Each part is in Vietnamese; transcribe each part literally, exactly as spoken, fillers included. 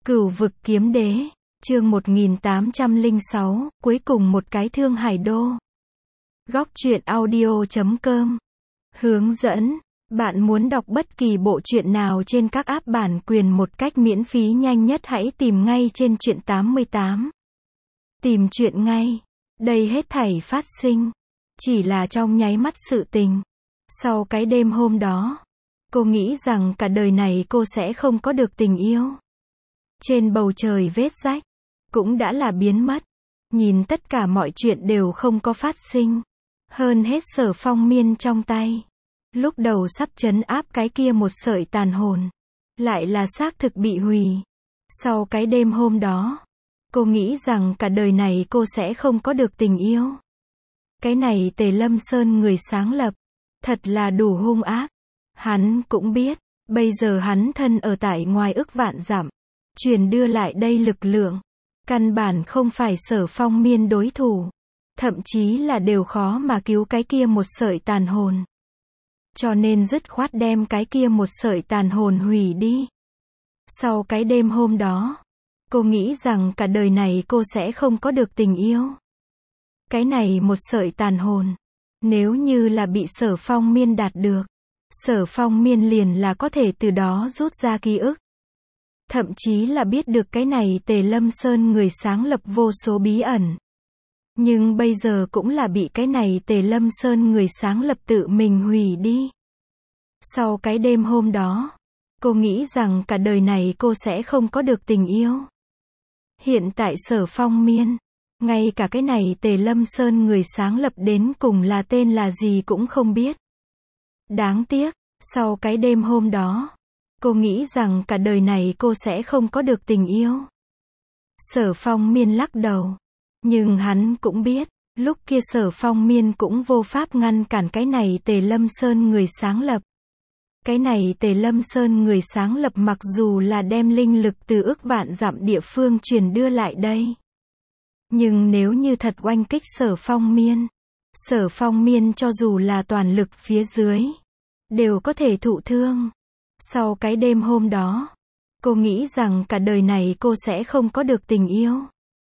Cửu vực kiếm đế, chương một nghìn tám trăm lẻ sáu, cuối cùng một cái Thương Hải Đô. Góc truyện audio chấm com. Hướng dẫn, bạn muốn đọc bất kỳ bộ truyện nào trên các app bản quyền một cách miễn phí nhanh nhất hãy tìm ngay trên truyện tám mươi tám. Tìm truyện ngay. Đây hết thảy phát sinh, chỉ là trong nháy mắt sự tình. Sau cái đêm hôm đó, cô nghĩ rằng cả đời này cô sẽ không có được tình yêu. Trên bầu trời vết rách, cũng đã là biến mất. Nhìn tất cả mọi chuyện đều không có phát sinh. Hơn hết Sở Phong Miên trong tay. Lúc đầu sắp trấn áp cái kia một sợi tàn hồn. Lại là xác thực bị hủy. Sau cái đêm hôm đó, cô nghĩ rằng cả đời này cô sẽ không có được tình yêu. Cái này Tề Lâm Sơn người sáng lập. Thật là đủ hung ác. Hắn cũng biết, bây giờ hắn thân ở tại ngoài ức vạn dặm. Truyền đưa lại đây lực lượng. Căn bản không phải Sở Phong Miên đối thủ. Thậm chí là đều khó mà cứu cái kia một sợi tàn hồn. Cho nên dứt khoát đem cái kia một sợi tàn hồn hủy đi. Sau cái đêm hôm đó, cô nghĩ rằng cả đời này cô sẽ không có được tình yêu. Cái này một sợi tàn hồn, nếu như là bị Sở Phong Miên đạt được, Sở Phong Miên liền là có thể từ đó rút ra ký ức. Thậm chí là biết được cái này Tề Lâm Sơn người sáng lập vô số bí ẩn. Nhưng bây giờ cũng là bị cái này Tề Lâm Sơn người sáng lập tự mình hủy đi. Sau cái đêm hôm đó, cô nghĩ rằng cả đời này cô sẽ không có được tình yêu. Hiện tại Sở Phong Miên, ngay cả cái này Tề Lâm Sơn người sáng lập đến cùng là tên là gì cũng không biết. Đáng tiếc, sau cái đêm hôm đó, cô nghĩ rằng cả đời này cô sẽ không có được tình yêu. Sở Phong Miên lắc đầu. Nhưng hắn cũng biết, lúc kia Sở Phong Miên cũng vô pháp ngăn cản cái này Tề Lâm Sơn người sáng lập. Cái này Tề Lâm Sơn người sáng lập mặc dù là đem linh lực từ ức vạn dặm địa phương truyền đưa lại đây. Nhưng nếu như thật oanh kích Sở Phong Miên, Sở Phong Miên cho dù là toàn lực phía dưới, đều có thể thụ thương. Sau cái đêm hôm đó, cô nghĩ rằng cả đời này cô sẽ không có được tình yêu.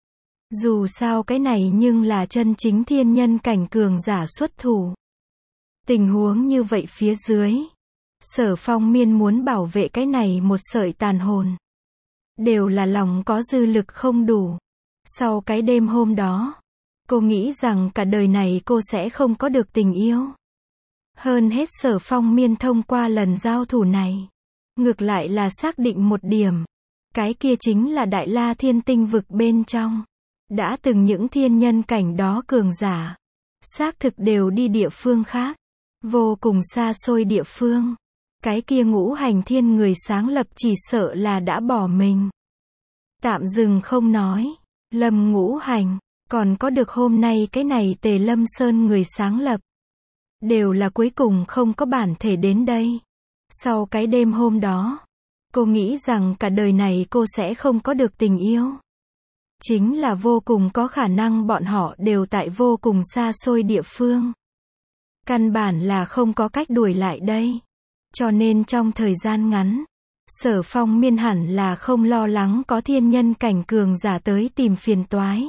Dù sao cái này nhưng là chân chính thiên nhân cảnh cường giả xuất thủ. Tình huống như vậy phía dưới, Sở Phong Miên muốn bảo vệ cái này một sợi tàn hồn. Đều là lòng có dư lực không đủ. Sau cái đêm hôm đó, cô nghĩ rằng cả đời này cô sẽ không có được tình yêu. Hơn hết Sở Phong Miên thông qua lần giao thủ này, ngược lại là xác định một điểm. Cái kia chính là Đại La Thiên Tinh vực bên trong. Đã từng những thiên nhân cảnh đó cường giả. Xác thực đều đi địa phương khác. Vô cùng xa xôi địa phương. Cái kia Ngũ Hành Thiên người sáng lập chỉ sợ là đã bỏ mình. Tạm dừng không nói. Lâm Ngũ Hành. Còn có được hôm nay cái này Tề Lâm Sơn người sáng lập. Đều là cuối cùng không có bản thể đến đây. Sau cái đêm hôm đó, cô nghĩ rằng cả đời này cô sẽ không có được tình yêu. Chính là vô cùng có khả năng bọn họ đều tại vô cùng xa xôi địa phương. Căn bản là không có cách đuổi lại đây. Cho nên trong thời gian ngắn, Sở Phong Miên hẳn là không lo lắng có thiên nhân cảnh cường giả tới tìm phiền toái.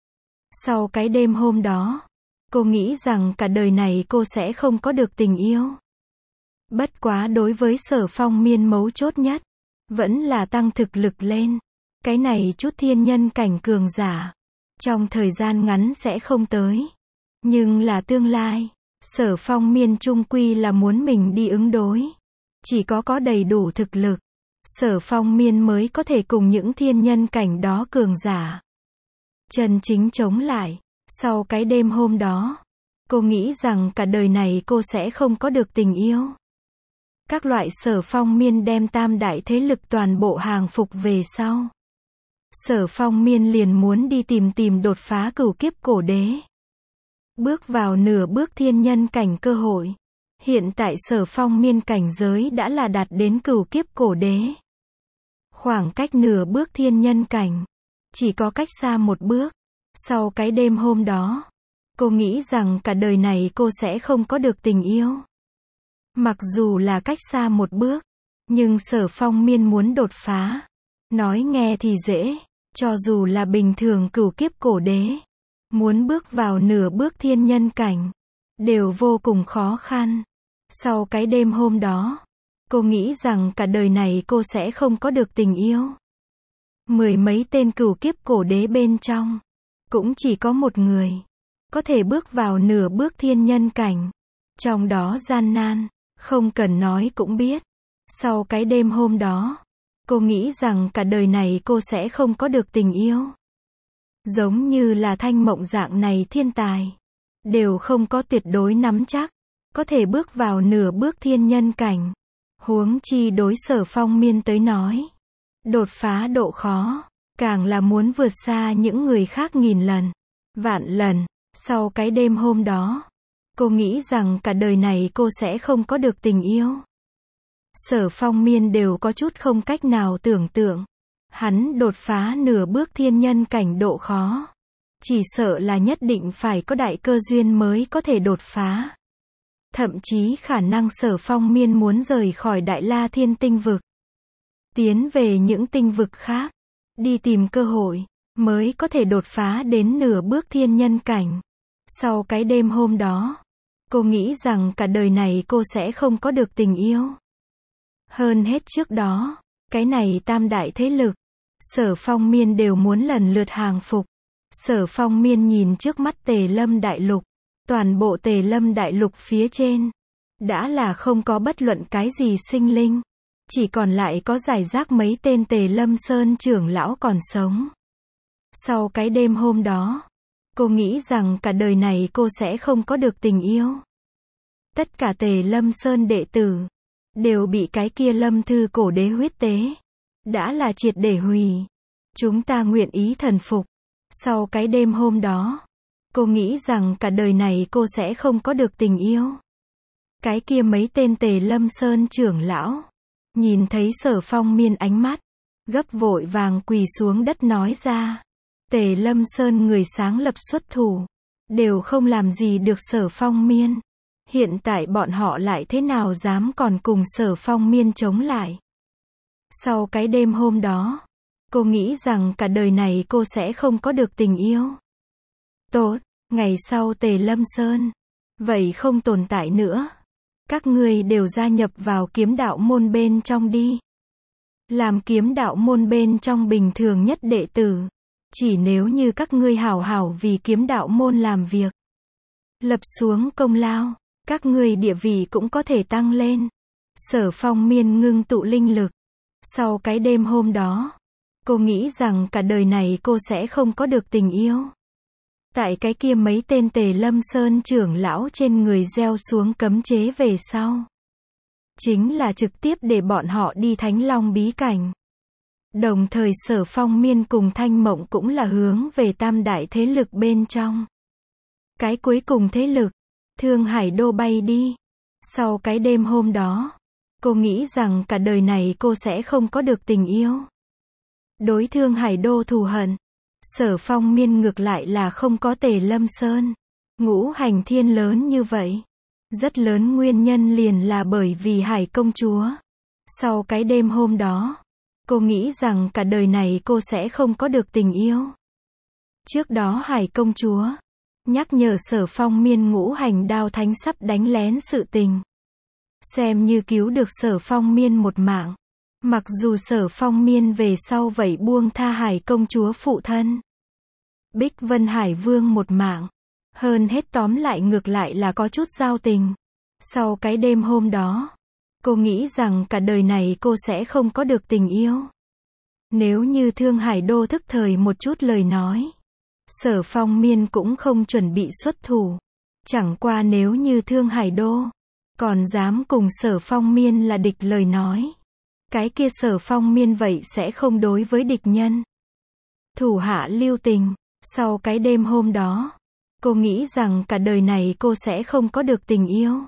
Sau cái đêm hôm đó, cô nghĩ rằng cả đời này cô sẽ không có được tình yêu. Bất quá đối với Sở Phong Miên mấu chốt nhất, vẫn là tăng thực lực lên. Cái này chút thiên nhân cảnh cường giả, trong thời gian ngắn sẽ không tới. Nhưng là tương lai, Sở Phong Miên chung quy là muốn mình đi ứng đối. Chỉ có có đầy đủ thực lực, Sở Phong Miên mới có thể cùng những thiên nhân cảnh đó cường giả chân chính chống lại. Sau cái đêm hôm đó, cô nghĩ rằng cả đời này cô sẽ không có được tình yêu. Các loại Sở Phong Miên đem tam đại thế lực toàn bộ hàng phục về sau. Sở Phong Miên liền muốn đi tìm tìm đột phá cửu kiếp cổ đế. Bước vào nửa bước thiên nhân cảnh cơ hội. Hiện tại Sở Phong Miên cảnh giới đã là đạt đến cửu kiếp cổ đế. Khoảng cách nửa bước thiên nhân cảnh. Chỉ có cách xa một bước. Sau cái đêm hôm đó, cô nghĩ rằng cả đời này cô sẽ không có được tình yêu. Mặc dù là cách xa một bước, nhưng Sở Phong Miên muốn đột phá. Nói nghe thì dễ, cho dù là bình thường cửu kiếp cổ đế, muốn bước vào nửa bước thiên nhân cảnh, đều vô cùng khó khăn. Sau cái đêm hôm đó, cô nghĩ rằng cả đời này cô sẽ không có được tình yêu. Mười mấy tên cửu kiếp cổ đế bên trong, cũng chỉ có một người có thể bước vào nửa bước thiên nhân cảnh. Trong đó gian nan, không cần nói cũng biết. Sau cái đêm hôm đó, cô nghĩ rằng cả đời này cô sẽ không có được tình yêu. Giống như là Thanh Mộng dạng này thiên tài, đều không có tuyệt đối nắm chắc có thể bước vào nửa bước thiên nhân cảnh. Huống chi đối Sở Phong Miên tới nói, đột phá độ khó, càng là muốn vượt xa những người khác nghìn lần, vạn lần. Sau cái đêm hôm đó, cô nghĩ rằng cả đời này cô sẽ không có được tình yêu. Sở Phong Miên đều có chút không cách nào tưởng tượng. Hắn đột phá nửa bước thiên nhân cảnh độ khó, chỉ sợ là nhất định phải có đại cơ duyên mới có thể đột phá. Thậm chí khả năng Sở Phong Miên muốn rời khỏi Đại La Thiên tinh vực, tiến về những tinh vực khác, đi tìm cơ hội, mới có thể đột phá đến nửa bước thiên nhân cảnh. Sau cái đêm hôm đó, cô nghĩ rằng cả đời này cô sẽ không có được tình yêu. Hơn hết trước đó, cái này tam đại thế lực, Sở Phong Miên đều muốn lần lượt hàng phục. Sở Phong Miên nhìn trước mắt Tề Lâm Đại Lục, toàn bộ Tề Lâm Đại Lục phía trên, đã là không có bất luận cái gì sinh linh, chỉ còn lại có rải rác mấy tên Tề Lâm Sơn trưởng lão còn sống. Sau cái đêm hôm đó, cô nghĩ rằng cả đời này cô sẽ không có được tình yêu. Tất cả Tề Lâm Sơn đệ tử, đều bị cái kia Lâm Thư cổ đế huyết tế, đã là triệt để hủy. Chúng ta nguyện ý thần phục. Sau cái đêm hôm đó, cô nghĩ rằng cả đời này cô sẽ không có được tình yêu. Cái kia mấy tên Tề Lâm Sơn trưởng lão, nhìn thấy Sở Phong Miên ánh mắt, gấp vội vàng quỳ xuống đất nói ra. Tề Lâm Sơn người sáng lập xuất thủ, đều không làm gì được Sở Phong Miên. Hiện tại bọn họ lại thế nào dám còn cùng Sở Phong Miên chống lại. Sau cái đêm hôm đó, cô nghĩ rằng cả đời này cô sẽ không có được tình yêu. Tốt, ngày sau Tề Lâm Sơn, vậy không tồn tại nữa. Các ngươi đều gia nhập vào kiếm đạo môn bên trong đi. Làm kiếm đạo môn bên trong bình thường nhất đệ tử. Chỉ nếu như các ngươi hảo hảo vì kiếm đạo môn làm việc, lập xuống công lao, các ngươi địa vị cũng có thể tăng lên. Sở Phong Miên ngưng tụ linh lực. Sau cái đêm hôm đó, cô nghĩ rằng cả đời này cô sẽ không có được tình yêu. Tại cái kia mấy tên Tề Lâm Sơn trưởng lão trên người gieo xuống cấm chế về sau, chính là trực tiếp để bọn họ đi Thánh Long bí cảnh. Đồng thời Sở Phong Miên cùng Thanh Mộng cũng là hướng về tam đại thế lực bên trong. Cái cuối cùng thế lực, Thương Hải Đô bay đi. Sau cái đêm hôm đó, cô nghĩ rằng cả đời này cô sẽ không có được tình yêu. Đối Thương Hải Đô thù hận, Sở Phong Miên ngược lại là không có Tề Lâm Sơn, ngũ hành thiên lớn như vậy. Rất lớn nguyên nhân liền là bởi vì Hải công chúa. Sau cái đêm hôm đó, cô nghĩ rằng cả đời này cô sẽ không có được tình yêu. Trước đó Hải công chúa nhắc nhở Sở Phong Miên ngũ hành đao thánh sắp đánh lén sự tình, xem như cứu được Sở Phong Miên một mạng. Mặc dù Sở Phong Miên về sau vậy buông tha Hải công chúa phụ thân Bích Vân Hải Vương một mạng, hơn hết tóm lại ngược lại là có chút giao tình. Sau cái đêm hôm đó, cô nghĩ rằng cả đời này cô sẽ không có được tình yêu. Nếu như Thương Hải Đô thức thời một chút lời nói, Sở Phong Miên cũng không chuẩn bị xuất thủ. Chẳng qua nếu như Thương Hải Đô còn dám cùng Sở Phong Miên là địch lời nói, cái kia Sở Phong Miên vậy sẽ không đối với địch nhân thủ hạ lưu tình. Sau cái đêm hôm đó, cô nghĩ rằng cả đời này cô sẽ không có được tình yêu.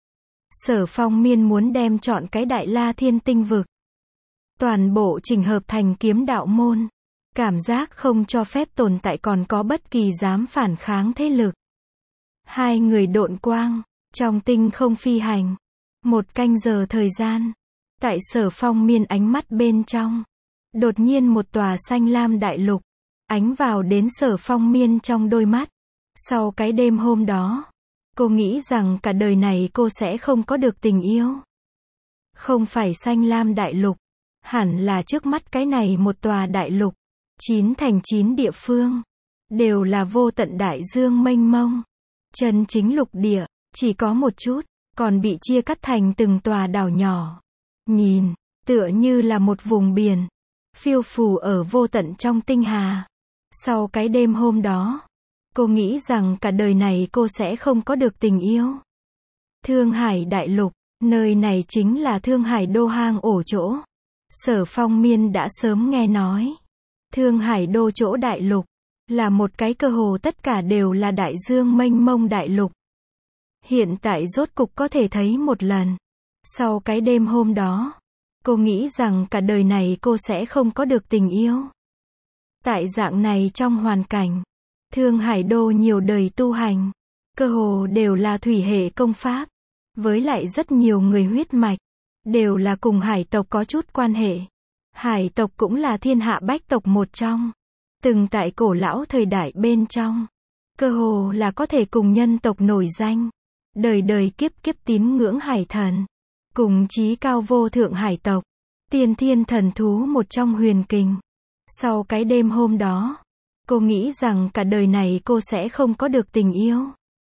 Sở Phong Miên muốn đem chọn cái Đại La Thiên tinh vực, toàn bộ chỉnh hợp thành kiếm đạo môn. Cảm giác không cho phép tồn tại còn có bất kỳ dám phản kháng thế lực. Hai người độn quang, trong tinh không phi hành. Một canh giờ thời gian, tại Sở Phong Miên ánh mắt bên trong, Đột nhiên một tòa xanh lam đại lục, ánh vào đến Sở Phong Miên trong đôi mắt. Sau cái đêm hôm đó, cô nghĩ rằng cả đời này cô sẽ không có được tình yêu. Không phải xanh lam đại lục, hẳn là trước mắt cái này một tòa đại lục, chín thành chín địa phương, đều là vô tận đại dương mênh mông. Chân chính lục địa, chỉ có một chút, còn bị chia cắt thành từng tòa đảo nhỏ. Nhìn, tựa như là một vùng biển, phiêu phù ở vô tận trong tinh hà. Sau cái đêm hôm đó, cô nghĩ rằng cả đời này cô sẽ không có được tình yêu. Thương Hải đại lục, nơi này chính là Thương Hải đô hang ổ chỗ. Sở Phong Miên đã sớm nghe nói. Thương Hải đô chỗ đại lục, là một cái cơ hồ tất cả đều là đại dương mênh mông đại lục. Hiện tại rốt cục có thể thấy một lần. Sau cái đêm hôm đó, cô nghĩ rằng cả đời này cô sẽ không có được tình yêu. Tại dạng này trong hoàn cảnh, Thương Hải đô nhiều đời tu hành, cơ hồ đều là thủy hệ công pháp, với lại rất nhiều người huyết mạch, đều là cùng hải tộc có chút quan hệ. Hải tộc cũng là thiên hạ bách tộc một trong. Từng tại cổ lão thời đại bên trong, cơ hồ là có thể cùng nhân tộc nổi danh. Đời đời kiếp kiếp tín ngưỡng hải thần, cùng chí cao vô thượng hải tộc, tiên thiên thần thú một trong huyền kình. Sau cái đêm hôm đó, cô nghĩ rằng cả đời này cô sẽ không có được tình yêu.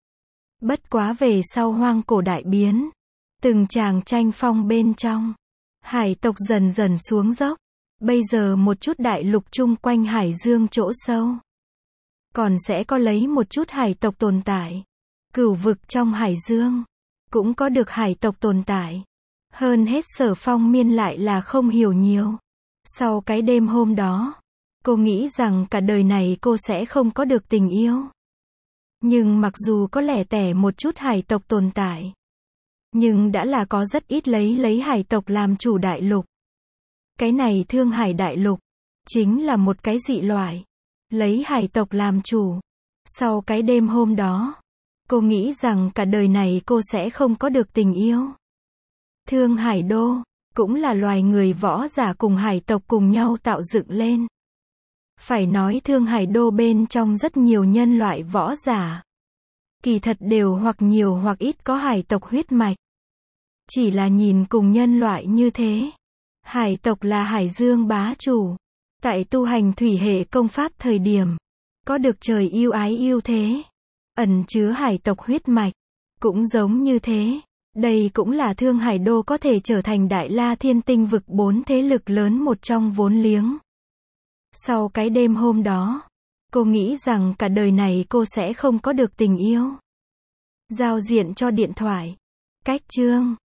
Bất quá về sau hoang cổ đại biến, từng tràng tranh phong bên trong, hải tộc dần dần xuống dốc. Bây giờ một chút đại lục chung quanh hải dương chỗ sâu, còn sẽ có lấy một chút hải tộc tồn tại. Cửu vực trong hải dương, cũng có được hải tộc tồn tại. Hơn hết Sở Phong Miên lại là không hiểu nhiều. Sau cái đêm hôm đó, cô nghĩ rằng cả đời này cô sẽ không có được tình yêu. Nhưng mặc dù có lẻ tẻ một chút hải tộc tồn tại, nhưng đã là có rất ít lấy lấy hải tộc làm chủ đại lục. Cái này Thương Hải đại lục, chính là một cái dị loại, lấy hải tộc làm chủ. Sau cái đêm hôm đó, cô nghĩ rằng cả đời này cô sẽ không có được tình yêu. Thương Hải đô, cũng là loài người võ giả cùng hải tộc cùng nhau tạo dựng lên. Phải nói Thương Hải đô bên trong rất nhiều nhân loại võ giả, kỳ thật đều hoặc nhiều hoặc ít có hải tộc huyết mạch. Chỉ là nhìn cùng nhân loại như thế. Hải tộc là hải dương bá chủ. Tại tu hành thủy hệ công pháp thời điểm, có được trời yêu ái yêu thế, ẩn chứa hải tộc huyết mạch. Cũng giống như thế, đây cũng là Thương Hải đô có thể trở thành Đại La Thiên Tinh vực bốn thế lực lớn một trong vốn liếng. Sau cái đêm hôm đó, cô nghĩ rằng cả đời này cô sẽ không có được tình yêu. Giao diện cho điện thoại. Cách chương